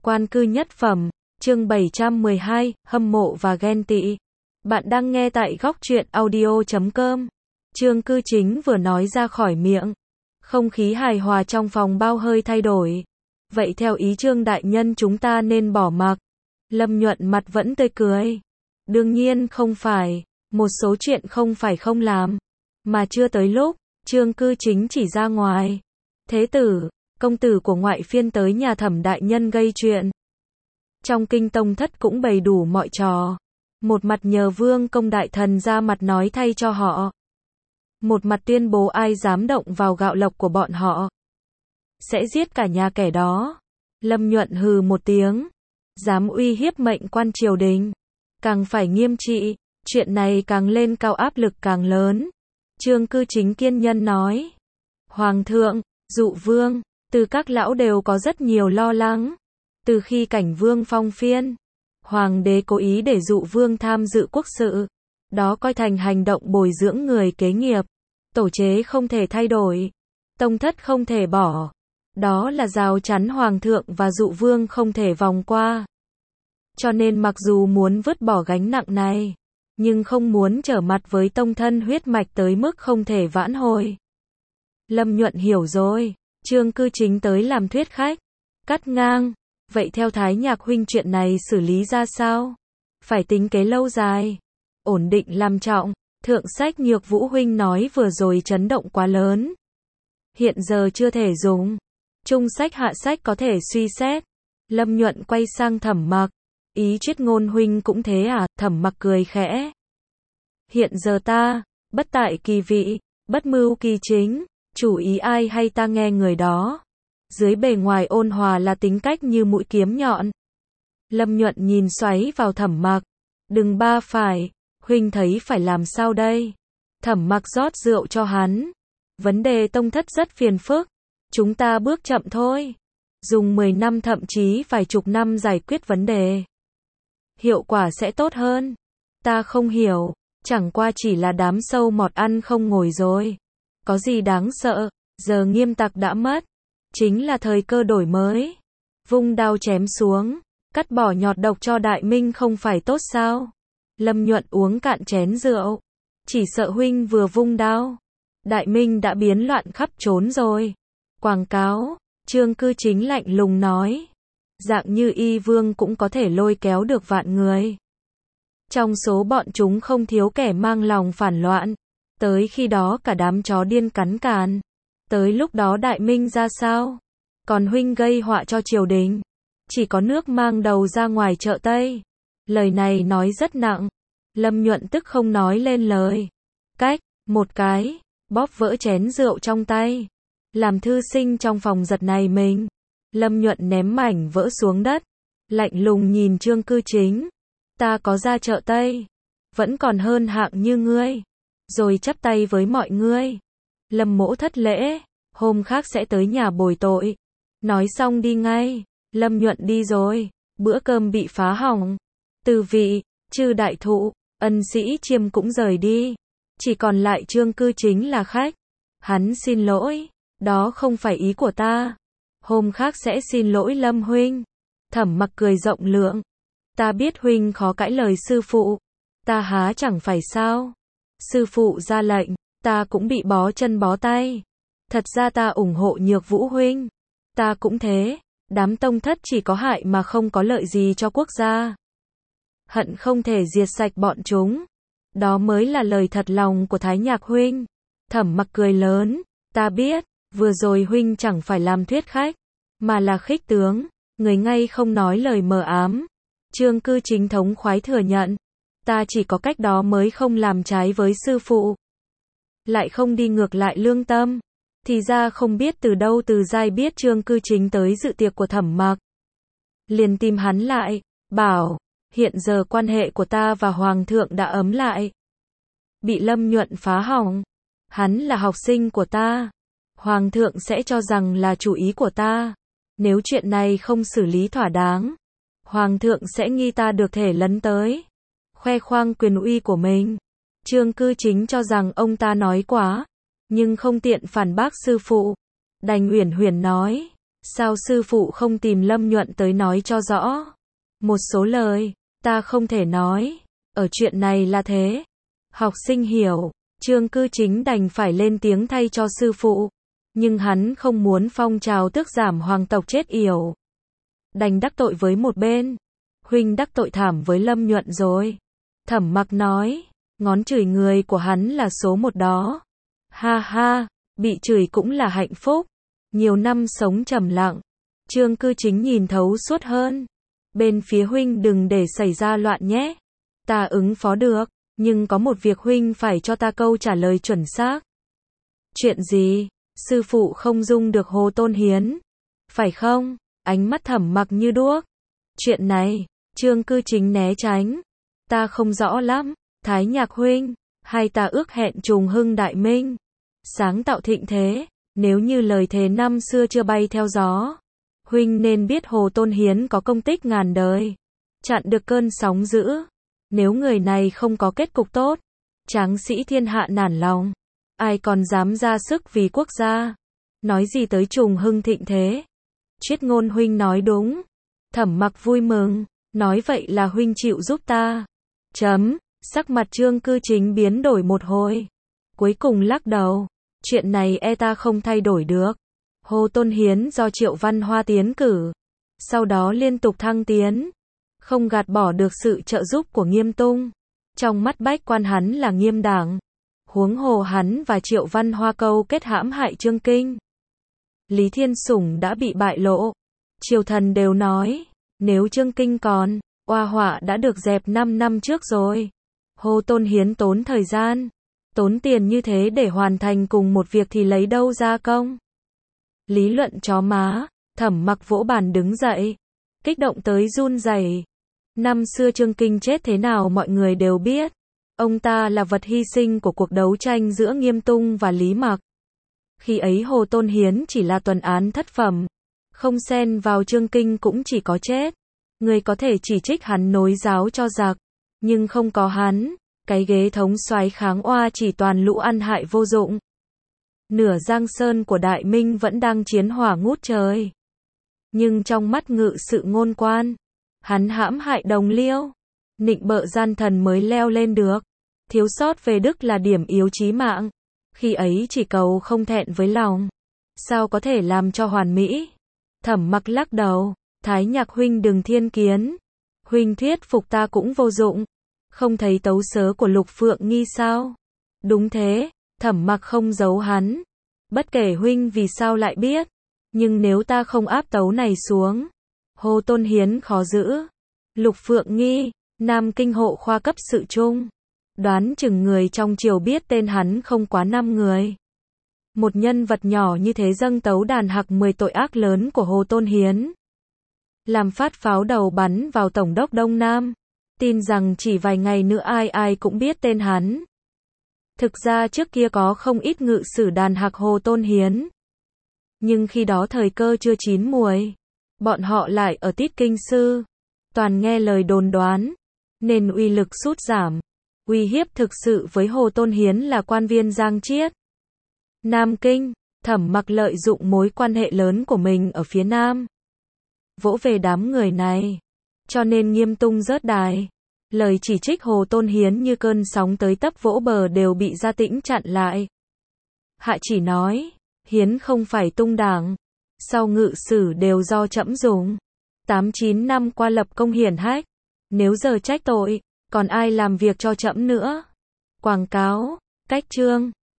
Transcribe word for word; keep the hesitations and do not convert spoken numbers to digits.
Quan cư nhất phẩm, chương bảy trăm mười hai, hâm mộ và ghen tị. Bạn đang nghe tại góc truyện audio chấm com. Trương Cư Chính vừa nói ra khỏi miệng, không khí hài hòa trong phòng bao hơi thay đổi. Vậy theo ý Trương đại nhân chúng ta nên bỏ mặc. Lâm Nhuận mặt vẫn tươi cười. Đương nhiên không phải, một số chuyện không phải không làm, mà chưa tới lúc. Trương Cư Chính chỉ ra ngoài. Thế tử, công tử của ngoại phiên tới nhà Thẩm đại nhân gây chuyện. Trong kinh tông thất cũng bày đủ mọi trò. Một mặt nhờ vương công đại thần ra mặt nói thay cho họ. Một mặt tuyên bố ai dám động vào gạo lộc của bọn họ sẽ giết cả nhà kẻ đó. Lâm Nhuận hừ một tiếng. Dám uy hiếp mệnh quan triều đình, càng phải nghiêm trị. Chuyện này càng lên cao áp lực càng lớn. Trương Cư Chính kiên nhẫn nói. Hoàng thượng, Dụ vương, từ các lão đều có rất nhiều lo lắng. Từ khi cảnh vương phong phiên, hoàng đế cố ý để Dụ vương tham dự quốc sự. Đó coi thành hành động bồi dưỡng người kế nghiệp. Tổ chế không thể thay đổi. Tông thất không thể bỏ. Đó là rào chắn hoàng thượng và Dụ vương không thể vòng qua. Cho nên mặc dù muốn vứt bỏ gánh nặng này, nhưng không muốn trở mặt với tông thân huyết mạch tới mức không thể vãn hồi. Lâm Nhuận hiểu rồi. Trương Cư Chính tới làm thuyết khách. Cắt ngang. Vậy theo Thái Nhạc huynh chuyện này xử lý ra sao? Phải tính kế lâu dài. Ổn định làm trọng. Thượng sách Nhược Vũ huynh nói vừa rồi chấn động quá lớn. Hiện giờ chưa thể dùng. Trung sách hạ sách có thể suy xét. Lâm Nhuận quay sang Thẩm Mặc. Ý Triết Ngôn huynh cũng thế à? Thẩm Mặc cười khẽ. Hiện giờ ta, bất tại kỳ vị, bất mưu kỳ chính. Chủ ý ai hay ta nghe người đó. Dưới bề ngoài ôn hòa là tính cách như mũi kiếm nhọn. Lâm Nhuận nhìn xoáy vào Thẩm Mặc. Đừng ba phải, huynh thấy phải làm sao đây? Thẩm Mặc rót rượu cho hắn. Vấn đề tông thất rất phiền phức. Chúng ta bước chậm thôi. Dùng mười năm thậm chí vài chục năm giải quyết vấn đề. Hiệu quả sẽ tốt hơn. Ta không hiểu, chẳng qua chỉ là đám sâu mọt ăn không ngồi rồi. Có gì đáng sợ, giờ nghiêm tặc đã mất. Chính là thời cơ đổi mới. Vung đao chém xuống, cắt bỏ nhọt độc cho Đại Minh không phải tốt sao? Lâm Nhuận uống cạn chén rượu. Chỉ sợ huynh vừa vung đao, Đại Minh đã biến loạn khắp trốn rồi. Quảng cáo, Trương Cư Chính lạnh lùng nói. Dạng như Y Vương cũng có thể lôi kéo được vạn người. Trong số bọn chúng không thiếu kẻ mang lòng phản loạn. Tới khi đó cả đám chó điên cắn càn. Tới lúc đó Đại Minh ra sao? Còn huynh gây họa cho triều đình. Chỉ có nước mang đầu ra ngoài chợ Tây. Lời này nói rất nặng. Lâm Nhuận tức không nói lên lời. Cách, một cái, bóp vỡ chén rượu trong tay. Làm thư sinh trong phòng giật này mình. Lâm Nhuận ném mảnh vỡ xuống đất. Lạnh lùng nhìn Trương Cư Chính. Ta có ra chợ Tây. Vẫn còn hơn hạng như ngươi. Rồi chắp tay với mọi người. Lâm mỗ thất lễ. Hôm khác sẽ tới nhà bồi tội. Nói xong đi ngay. Lâm Nhuận đi rồi. Bữa cơm bị phá hỏng. Từ vị, Chư đại thụ, ân sĩ Chiêm cũng rời đi. Chỉ còn lại Trương Cư Chính là khách. Hắn xin lỗi. Đó không phải ý của ta. Hôm khác sẽ xin lỗi Lâm huynh. Thẩm Mặc cười rộng lượng. Ta biết huynh khó cãi lời sư phụ. Ta há chẳng phải sao. Sư phụ ra lệnh, ta cũng bị bó chân bó tay. Thật ra ta ủng hộ Nhược Vũ huynh. Ta cũng thế. Đám tông thất chỉ có hại mà không có lợi gì cho quốc gia. Hận không thể diệt sạch bọn chúng. Đó mới là lời thật lòng của Thái Nhạc huynh. Thẩm Mặc cười lớn. Ta biết, vừa rồi huynh chẳng phải làm thuyết khách, mà là khích tướng. Người ngay không nói lời mờ ám. Trương Cư Chính thống khoái thừa nhận. Ta chỉ có cách đó mới không làm trái với sư phụ. Lại không đi ngược lại lương tâm. Thì ra không biết từ đâu Từ Giai biết Trương Cư Chính tới dự tiệc của Thẩm Mặc. Liền tìm hắn lại, bảo, hiện giờ quan hệ của ta và Hoàng thượng đã ấm lại. Bị Lâm Nhuận phá hỏng. Hắn là học sinh của ta. Hoàng thượng sẽ cho rằng là chủ ý của ta. Nếu chuyện này không xử lý thỏa đáng, Hoàng thượng sẽ nghi ta được thể lấn tới. Khoe khoang quyền uy của mình. Trương Cư Chính cho rằng ông ta nói quá, nhưng không tiện phản bác sư phụ. Đành uyển huyền nói, Sao sư phụ không tìm Lâm Nhuận tới nói cho rõ? Một số lời, ta không thể nói. Ở chuyện này là thế. Học sinh hiểu, Trương Cư Chính đành phải lên tiếng thay cho sư phụ. Nhưng hắn không muốn phong trào tước giảm hoàng tộc chết yểu. Đành đắc tội với một bên. Huynh đắc tội thảm với Lâm Nhuận rồi. Thẩm Mặc nói, ngón chửi người của hắn là số một đó. Ha ha, bị chửi cũng là hạnh phúc. Nhiều năm sống trầm lặng. Trương Cư Chính nhìn thấu suốt hơn. Bên phía huynh đừng để xảy ra loạn nhé. Ta ứng phó được, nhưng có một việc huynh phải cho ta câu trả lời chuẩn xác. Chuyện gì? Sư phụ không dung được Hồ Tôn Hiến. Phải không? Ánh mắt Thẩm Mặc như đuốc. Chuyện này, Trương Cư Chính né tránh. Ta không rõ lắm. Thái Nhạc huynh, hai ta ước hẹn trùng hưng đại minh. Sáng tạo thịnh thế. Nếu như lời thề năm xưa chưa bay theo gió. Huynh nên biết Hồ Tôn Hiến có công tích ngàn đời. Chặn được cơn sóng dữ. Nếu người này không có kết cục tốt, tráng sĩ thiên hạ nản lòng. Ai còn dám ra sức vì quốc gia. Nói gì tới trùng hưng thịnh thế. Triết Ngôn huynh nói đúng. Thẩm Mặc vui mừng. Nói vậy là huynh chịu giúp ta. Chấm. Sắc mặt Trương Cư Chính biến đổi một hồi. Cuối cùng lắc đầu. Chuyện này e ta không thay đổi được. Hồ Tôn Hiến do Triệu Văn Hoa tiến cử. Sau đó liên tục thăng tiến. Không gạt bỏ được sự trợ giúp của Nghiêm Tung. Trong mắt bách quan hắn là nghiêm đảng. Huống hồ hắn và Triệu Văn Hoa câu kết hãm hại Trương Kinh. Lý Thiên Sủng đã bị bại lộ. Triều thần đều nói. Nếu Trương Kinh còn, oa họa đã được dẹp năm năm trước rồi. Hồ Tôn Hiến tốn thời gian. Tốn tiền như thế để hoàn thành cùng một việc thì lấy đâu ra công. Lý luận chó má. Thẩm Mặc vỗ bàn đứng dậy. Kích động tới run rẩy. Năm xưa Trương Kinh chết thế nào mọi người đều biết. Ông ta là vật hy sinh của cuộc đấu tranh giữa Nghiêm Tung và Lý Mặc. Khi ấy Hồ Tôn Hiến chỉ là tuần án thất phẩm. Không xen vào Trương Kinh cũng chỉ có chết. Người có thể chỉ trích hắn nối giáo cho giặc. Nhưng không có hắn. Cái ghế thống soái kháng oa chỉ toàn lũ ăn hại vô dụng. Nửa Giang Sơn của Đại Minh vẫn đang chiến hỏa ngút trời. Nhưng trong mắt ngự sự ngôn quan, hắn hãm hại đồng liêu, nịnh bợ gian thần mới leo lên được. Thiếu sót về đức là điểm yếu chí mạng. Khi ấy chỉ cầu không thẹn với lòng. Sao có thể làm cho hoàn mỹ? Thẩm Mặc lắc đầu. Thái Nhạc huynh đừng thiên kiến. Huynh thuyết phục ta cũng vô dụng. Không thấy tấu sớ của Lục Phượng Nghi sao? Đúng thế. Thẩm Mặc không giấu hắn. Bất kể huynh vì sao lại biết. Nhưng nếu ta không áp tấu này xuống, Hồ Tôn Hiến khó giữ. Lục Phượng Nghi, Nam Kinh hộ khoa cấp sự trung. Đoán chừng người trong triều biết tên hắn không quá năm người. Một nhân vật nhỏ như thế dâng tấu đàn hạc mười tội ác lớn của Hồ Tôn Hiến. Làm phát pháo đầu bắn vào Tổng đốc Đông Nam. Tin rằng chỉ vài ngày nữa ai ai cũng biết tên hắn. Thực ra trước kia có không ít ngự sử đàn hạc Hồ Tôn Hiến. Nhưng khi đó thời cơ chưa chín muồi. Bọn họ lại ở tít kinh sư. Toàn nghe lời đồn đoán. Nên uy lực sút giảm. Uy hiếp thực sự với Hồ Tôn Hiến là quan viên Giang Chiết. Nam Kinh, Thẩm Mặc lợi dụng mối quan hệ lớn của mình ở phía Nam. Vỗ về đám người này. Cho nên Nghiêm Tung rớt đài. Lời chỉ trích Hồ Tôn Hiến như cơn sóng tới tấp vỗ bờ đều bị Gia Tĩnh chặn lại. Hạ chỉ nói, Hiến không phải tung đảng. Sau ngự sử đều do trẫm dùng. Tám chín năm qua lập công hiển hách. Nếu giờ trách tội, còn ai làm việc cho trẫm nữa? Quảng cáo, cách chương.